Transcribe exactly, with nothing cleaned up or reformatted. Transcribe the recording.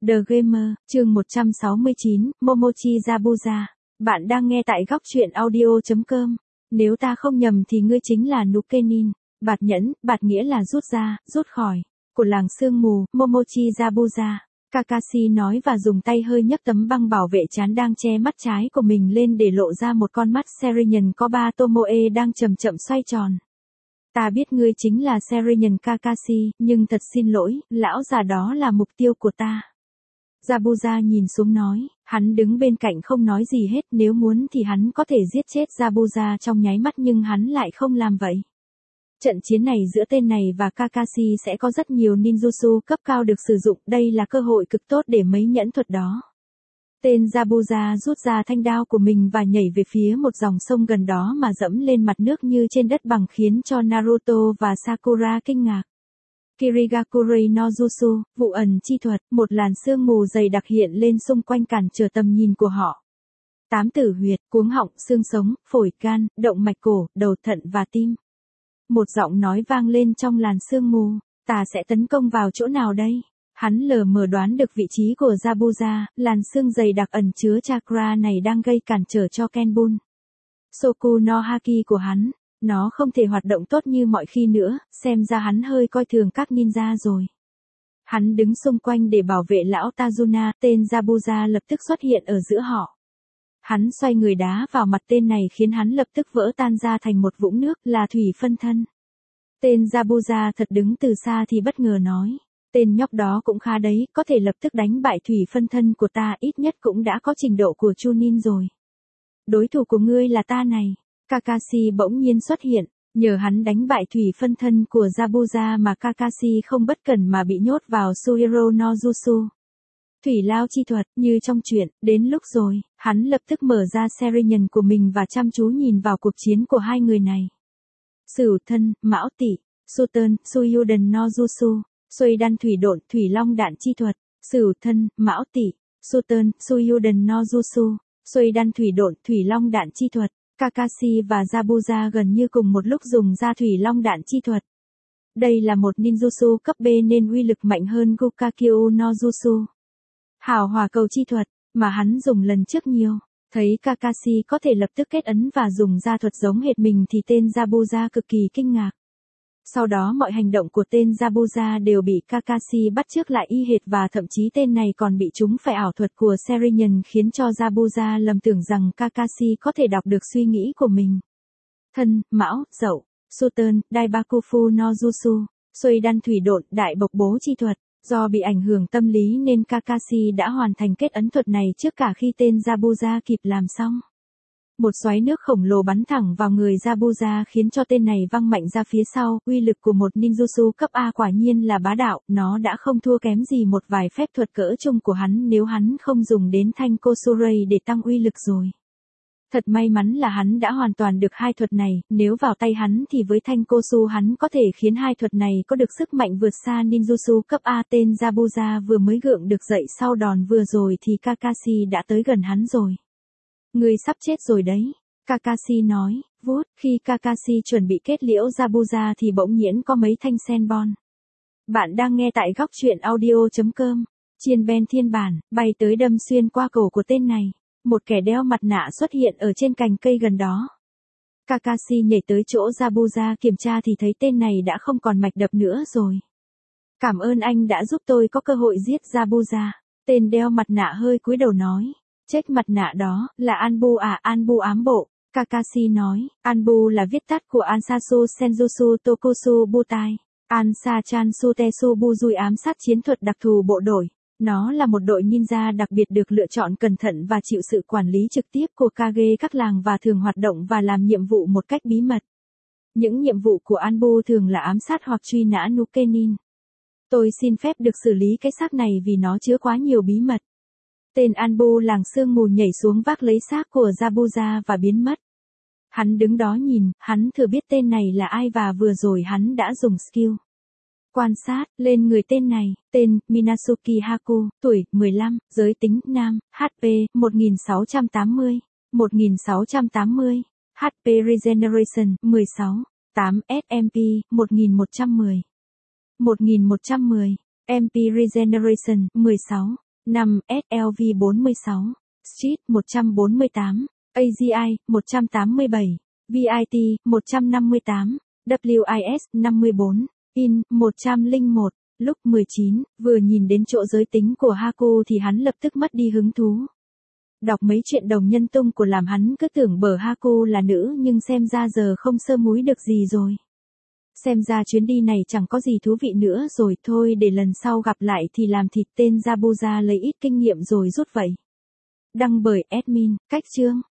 The Gamer, chương một trăm sáu mươi chín, Momochi Zabuza. Bạn đang nghe tại góc truyện audio chấm com. Nếu ta không nhầm thì ngươi chính là Nukenin, bạt nhẫn, bạt nghĩa là rút ra, rút khỏi, của làng sương mù, Momochi Zabuza. Kakashi nói và dùng tay hơi nhấc tấm băng bảo vệ trán đang che mắt trái của mình lên để lộ ra một con mắt Serinhân Koba Tomoe đang chậm chậm xoay tròn. Ta biết ngươi chính là Serinhân Kakashi, nhưng thật xin lỗi, lão già đó là mục tiêu của ta. Zabuza nhìn xuống nói, hắn đứng bên cạnh không nói gì hết, nếu muốn thì hắn có thể giết chết Zabuza trong nháy mắt nhưng hắn lại không làm vậy. Trận chiến này giữa tên này và Kakashi sẽ có rất nhiều ninjutsu cấp cao được sử dụng, đây là cơ hội cực tốt để mấy nhẫn thuật đó. Tên Zabuza rút ra thanh đao của mình và nhảy về phía một dòng sông gần đó mà dẫm lên mặt nước như trên đất bằng khiến cho Naruto và Sakura kinh ngạc. Kirigakure no Jutsu, vụ ẩn chi thuật, một làn sương mù dày đặc hiện lên xung quanh cản trở tầm nhìn của họ. Tám tử huyệt, cuống họng, xương sống, phổi, gan, động mạch cổ, đầu thận và tim. Một giọng nói vang lên trong làn sương mù, ta sẽ tấn công vào chỗ nào đây? Hắn lờ mờ đoán được vị trí của Zabuza, làn sương dày đặc ẩn chứa chakra này đang gây cản trở cho Kenbun. Soku no Haki của hắn, nó không thể hoạt động tốt như mọi khi nữa, xem ra hắn hơi coi thường các ninja rồi. Hắn đứng xung quanh để bảo vệ lão Tajuna, tên Zabuza lập tức xuất hiện ở giữa họ. Hắn xoay người đá vào mặt tên này khiến hắn lập tức vỡ tan ra thành một vũng nước, là thủy phân thân. Tên Zabuza thật đứng từ xa thì bất ngờ nói, tên nhóc đó cũng khá đấy, có thể lập tức đánh bại thủy phân thân của ta, ít nhất cũng đã có trình độ của Chunin rồi. Đối thủ của ngươi là ta này. Kakashi bỗng nhiên xuất hiện, nhờ hắn đánh bại thủy phân thân của Zabuza mà Kakashi không bất cẩn mà bị nhốt vào Suhiro no Jutsu. Thủy lao chi thuật, như trong truyện, đến lúc rồi, hắn lập tức mở ra Serinhân của mình và chăm chú nhìn vào cuộc chiến của hai người này. Sửu thân, mão tỵ, Suten, Suyuden no Jutsu, Xuôi đan thủy độn, thủy long đạn chi thuật, Sửu thân, mão tỵ, Suten, Suyuden no Jutsu, Xuôi đan thủy độn, thủy long đạn chi thuật. Kakashi và Zabuza gần như cùng một lúc dùng ra thủy long đạn chi thuật. Đây là một ninjutsu cấp B nên uy lực mạnh hơn Gokakyo no Jutsu. Hào hòa cầu chi thuật, mà hắn dùng lần trước nhiều. Thấy Kakashi có thể lập tức kết ấn và dùng ra thuật giống hệt mình thì tên Zabuza cực kỳ kinh ngạc. Sau đó mọi hành động của tên Zabuza đều bị Kakashi bắt chước lại y hệt và thậm chí tên này còn bị trúng phải ảo thuật của Serinhân khiến cho Zabuza lầm tưởng rằng Kakashi có thể đọc được suy nghĩ của mình. Thân, mão, dậu, Suten, Daibakufu no Jutsu, Xuôi đan thủy độn, đại bộc bố chi thuật. Do bị ảnh hưởng tâm lý nên Kakashi đã hoàn thành kết ấn thuật này trước cả khi tên Zabuza kịp làm xong. Một xoáy nước khổng lồ bắn thẳng vào người Zabuza khiến cho tên này văng mạnh ra phía sau, uy lực của một ninjutsu cấp A quả nhiên là bá đạo, nó đã không thua kém gì một vài phép thuật cỡ trung của hắn nếu hắn không dùng đến thanh Kosurei để tăng uy lực rồi. Thật may mắn là hắn đã hoàn toàn được hai thuật này, nếu vào tay hắn thì với thanh Kosu hắn có thể khiến hai thuật này có được sức mạnh vượt xa ninjutsu cấp A. Tên Zabuza vừa mới gượng được dậy sau đòn vừa rồi thì Kakashi đã tới gần hắn rồi. Ngươi sắp chết rồi đấy, Kakashi nói, vút, khi Kakashi chuẩn bị kết liễu Zabuza thì bỗng nhiên có mấy thanh senbon. Bạn đang nghe tại góc truyện audio chấm com, chiên ben thiên bản, bay tới đâm xuyên qua cổ của tên này. Một kẻ đeo mặt nạ xuất hiện ở trên cành cây gần đó. Kakashi nhảy tới chỗ Zabuza kiểm tra thì thấy tên này đã không còn mạch đập nữa rồi. Cảm ơn anh đã giúp tôi có cơ hội giết Zabuza. Tên đeo mặt nạ hơi cúi đầu nói. Check mặt nạ đó, là Anbu à, Anbu ám bộ. Kakashi nói, Anbu là viết tắt của Ansasu Senjutsu Tokusu Butai. Ansa Chan Sutesu Buzui ám sát chiến thuật đặc thù bộ đội. Nó là một đội ninja đặc biệt được lựa chọn cẩn thận và chịu sự quản lý trực tiếp của Kage các làng và thường hoạt động và làm nhiệm vụ một cách bí mật. Những nhiệm vụ của Anbu thường là ám sát hoặc truy nã Nukenin. Tôi xin phép được xử lý cái xác này vì nó chứa quá nhiều bí mật. Tên Anbu làng sương mù nhảy xuống vác lấy xác của Zabuza và biến mất. Hắn đứng đó nhìn, hắn thừa biết tên này là ai và vừa rồi hắn đã dùng skill. Quan sát, lên người tên này, tên, Minasuki Haku, tuổi, mười lăm, giới tính, nam, hát pê, một nghìn sáu trăm tám mươi, một nghìn sáu trăm tám mươi, hát pê Regeneration, mười sáu, tám, ét em pê, một nghìn một trăm mười, một nghìn một trăm mười, em pê Regeneration, mười sáu. năm. ét lờ vê bốn mươi sáu. Street một trăm bốn mươi tám. a giê i một trăm tám mươi bảy. vê i tê một trăm năm mươi tám. vê i ét năm mươi bốn. In một trăm lẻ một. Lúc mười chín, vừa nhìn đến chỗ giới tính của Haku thì hắn lập tức mất đi hứng thú. Đọc mấy chuyện đồng nhân tung của làm hắn cứ tưởng bờ Haku là nữ nhưng xem ra giờ không sơ múi được gì rồi. Xem ra chuyến đi này chẳng có gì thú vị nữa rồi, thôi để lần sau gặp lại thì làm thịt tên Zabuza lấy ít kinh nghiệm rồi rút vậy. Đăng bởi admin, cách chương.